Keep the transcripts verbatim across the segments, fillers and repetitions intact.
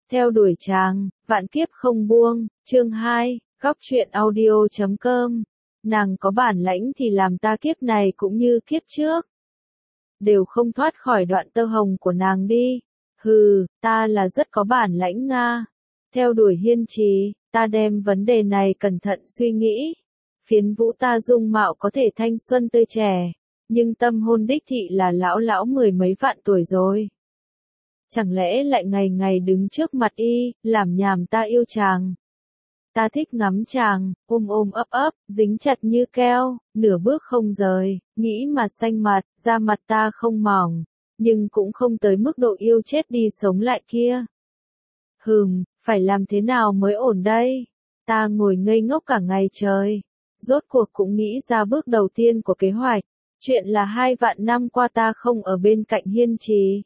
Theo đuổi chàng, vạn kiếp không buông, chương hai, góc truyện audio chấm com. Nàng có bản lãnh thì làm ta kiếp này cũng như kiếp trước. Đều không thoát khỏi đoạn tơ hồng của nàng đi. Hừ, ta là rất có bản lãnh Nga. Theo đuổi hiên trì, ta đem vấn đề này cẩn thận suy nghĩ. Phiến vũ ta dung mạo có thể thanh xuân tươi trẻ, nhưng tâm hồn đích thị là lão lão mười mấy vạn tuổi rồi. Chẳng lẽ lại ngày ngày đứng trước mặt y, làm nhảm ta yêu chàng. Ta thích ngắm chàng, ôm ôm ấp ấp, dính chặt như keo, nửa bước không rời, nghĩ mà xanh mặt, da mặt ta không mỏng, nhưng cũng không tới mức độ yêu chết đi sống lại kia. Hừm, phải làm thế nào mới ổn đây? Ta ngồi ngây ngốc cả ngày trời, rốt cuộc cũng nghĩ ra bước đầu tiên của kế hoạch. Chuyện là hai vạn năm qua ta không ở bên cạnh hiên trì.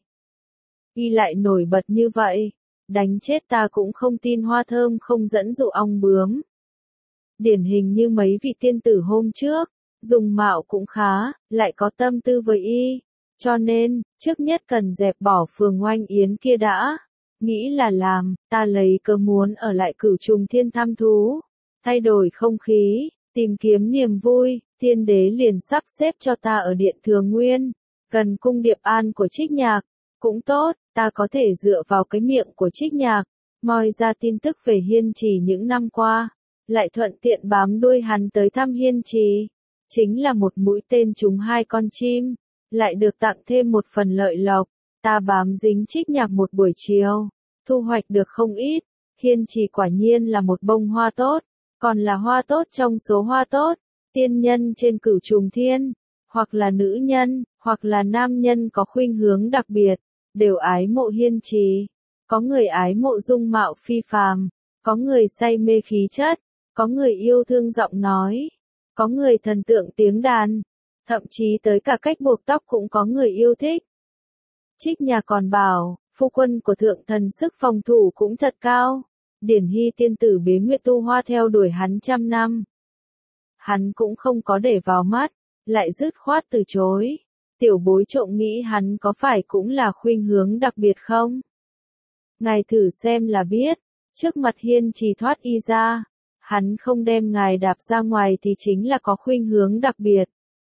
Y lại nổi bật như vậy, đánh chết ta cũng không tin hoa thơm không dẫn dụ ong bướm. Điển hình như mấy vị tiên tử hôm trước, dùng mạo cũng khá, lại có tâm tư với y, cho nên, trước nhất cần dẹp bỏ phường oanh yến kia đã. Nghĩ là làm, ta lấy cơ muốn ở lại Cửu Trùng Thiên thăm thú, thay đổi không khí, tìm kiếm niềm vui, tiên đế liền sắp xếp cho ta ở Điện Thừa Nguyên, gần cung Điệp An của Trích Nhạc. Cũng tốt, ta có thể dựa vào cái miệng của Trích Nhạc, moi ra tin tức về hiên trì những năm qua, lại thuận tiện bám đuôi hắn tới thăm hiên trì. Chính là một mũi tên trúng hai con chim, lại được tặng thêm một phần lợi lộc. Ta bám dính Trích Nhạc một buổi chiều, thu hoạch được không ít. Hiên trì quả nhiên là một bông hoa tốt, còn là hoa tốt trong số hoa tốt. Tiên nhân trên Cửu Trùng Thiên, hoặc là nữ nhân, hoặc là nam nhân có khuynh hướng đặc biệt, đều ái mộ hiên trì. Có người ái mộ dung mạo phi phàm, có người say mê khí chất, có người yêu thương giọng nói, có người thần tượng tiếng đàn, thậm chí tới cả cách buộc tóc cũng có người yêu thích. Trích Nhạc còn bảo, phu quân của thượng thần sức phòng thủ cũng thật cao. Điển Hy tiên tử bế nguyệt tu hoa theo đuổi hắn trăm năm. Hắn cũng không có để vào mắt, lại dứt khoát từ chối. Tiểu bối trộm nghĩ hắn có phải cũng là khuynh hướng đặc biệt không? Ngài thử xem là biết, trước mặt hiên trì thoát y ra, hắn không đem ngài đạp ra ngoài thì chính là có khuynh hướng đặc biệt.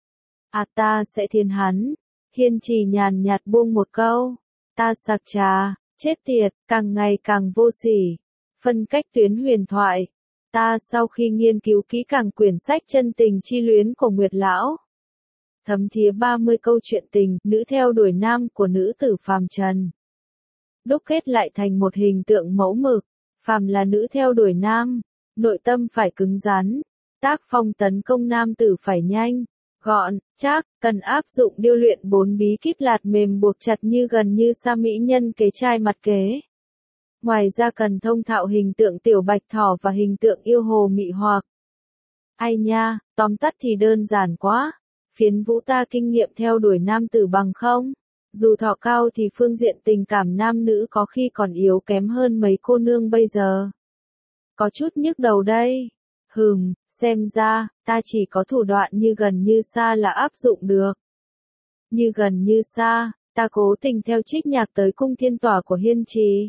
À ta sẽ thiên hắn, hiên trì nhàn nhạt buông một câu, ta sặc trà, chết tiệt, càng ngày càng vô sỉ, phân cách tuyến huyền thoại. Ta sau khi nghiên cứu kỹ càng quyển sách chân tình chi luyến của Nguyệt Lão, thấm thía ba mươi câu chuyện tình, nữ theo đuổi nam của nữ tử phàm trần. Đúc kết lại thành một hình tượng mẫu mực, phàm là nữ theo đuổi nam, nội tâm phải cứng rắn, tác phong tấn công nam tử phải nhanh, gọn, chắc, cần áp dụng điêu luyện bốn bí kíp lạt mềm buộc chặt như gần như sa mỹ nhân kế trai mặt kế. Ngoài ra cần thông thạo hình tượng tiểu bạch thỏ và hình tượng yêu hồ mị hoặc. Ai nha, tóm tắt thì đơn giản quá. Phiến vũ ta kinh nghiệm theo đuổi nam tử bằng không? Dù thọ cao thì phương diện tình cảm nam nữ có khi còn yếu kém hơn mấy cô nương bây giờ. Có chút nhức đầu đây. Hừm, xem ra, ta chỉ có thủ đoạn như gần như xa là áp dụng được. Như gần như xa, ta cố tình theo Trích Nhạc tới cung thiên tỏa của hiên trì.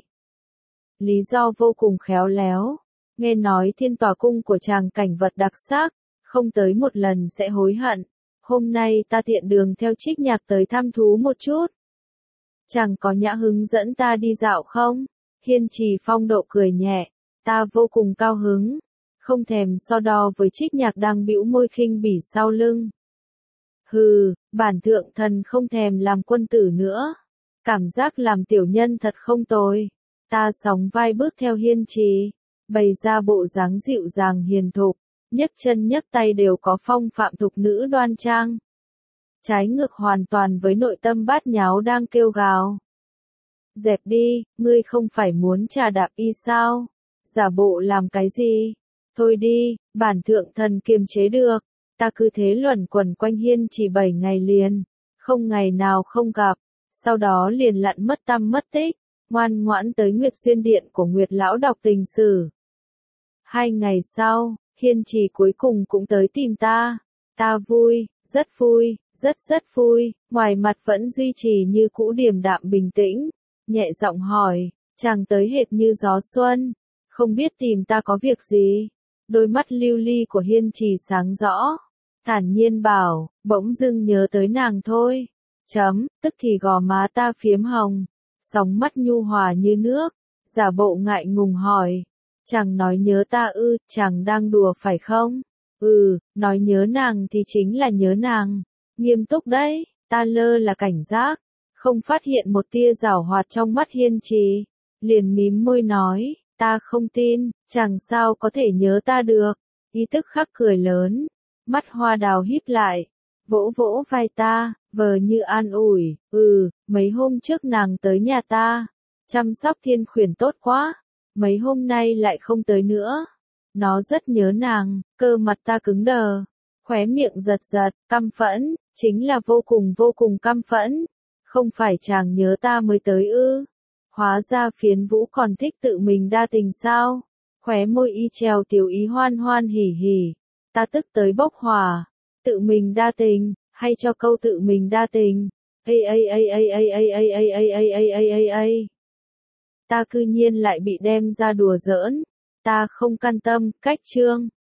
Lý do vô cùng khéo léo. Nghe nói thiên tỏa cung của chàng cảnh vật đặc sắc, không tới một lần sẽ hối hận. Hôm nay ta tiện đường theo Trích Nhạc tới thăm thú một chút. Chàng có nhã hứng dẫn ta đi dạo không? Hiên trì phong độ cười nhẹ, ta vô cùng cao hứng, không thèm so đo với Trích Nhạc đang bĩu môi khinh bỉ sau lưng. Hừ, bản thượng thần không thèm làm quân tử nữa. Cảm giác làm tiểu nhân thật không tồi. Ta sóng vai bước theo hiên trì, bày ra bộ dáng dịu dàng hiền thục, nhấc chân nhấc tay đều có phong phạm thục nữ đoan trang. Trái ngược hoàn toàn với nội tâm bát nháo đang kêu gào. Dẹp đi, ngươi không phải muốn trà đạp y sao? Giả bộ làm cái gì? Thôi đi, bản thượng thần kiềm chế được. Ta cứ thế luẩn quẩn quanh hiên chỉ bảy ngày liền, không ngày nào không gặp, sau đó liền lặn mất tăm mất tích, ngoan ngoãn tới Nguyệt Xuyên Điện của Nguyệt Lão đọc tình sử. Hai ngày sau, hiên trì cuối cùng cũng tới tìm ta. Ta vui, rất vui, rất rất vui, ngoài mặt vẫn duy trì như cũ điềm đạm bình tĩnh, nhẹ giọng hỏi, Chàng tới hệt như gió xuân, không biết tìm ta có việc gì. Đôi mắt lưu ly của Hiên Trì sáng rõ, thản nhiên bảo, bỗng dưng nhớ tới nàng thôi. Chấm, tức thì gò má ta phiếm hồng, sóng mắt nhu hòa như nước, giả bộ ngại ngùng hỏi. Chàng nói nhớ ta ư, chàng đang đùa phải không? Ừ, nói nhớ nàng thì chính là nhớ nàng. Nghiêm túc đấy, ta lơ là cảnh giác, không phát hiện một tia giảo hoạt trong mắt Hiên Trì. Liền mím môi nói, ta không tin, chàng sao có thể nhớ ta được. Y tức khắc cười lớn, mắt hoa đào híp lại, vỗ vỗ vai ta, vờ như an ủi, ừ, mấy hôm trước nàng tới nhà ta, chăm sóc Thiên Khuyển tốt quá, mấy hôm nay lại không tới nữa. Nó rất nhớ nàng, cơ mặt ta cứng đờ, khóe miệng giật giật, căm phẫn, chính là vô cùng vô cùng căm phẫn. Không phải chàng nhớ ta mới tới ư? Hóa ra Phiến Vũ còn thích tự mình đa tình sao? Khóe môi y trèo tiểu ý hoan hoan hỉ hỉ. Ta tức tới bốc hỏa. Tự mình đa tình, hay cho câu tự mình đa tình? Ây ây ây ây ây ây ây ây ây ây ây ây ây ây. Ta cư nhiên lại bị đem ra đùa giỡn. Ta không can tâm, cách chương.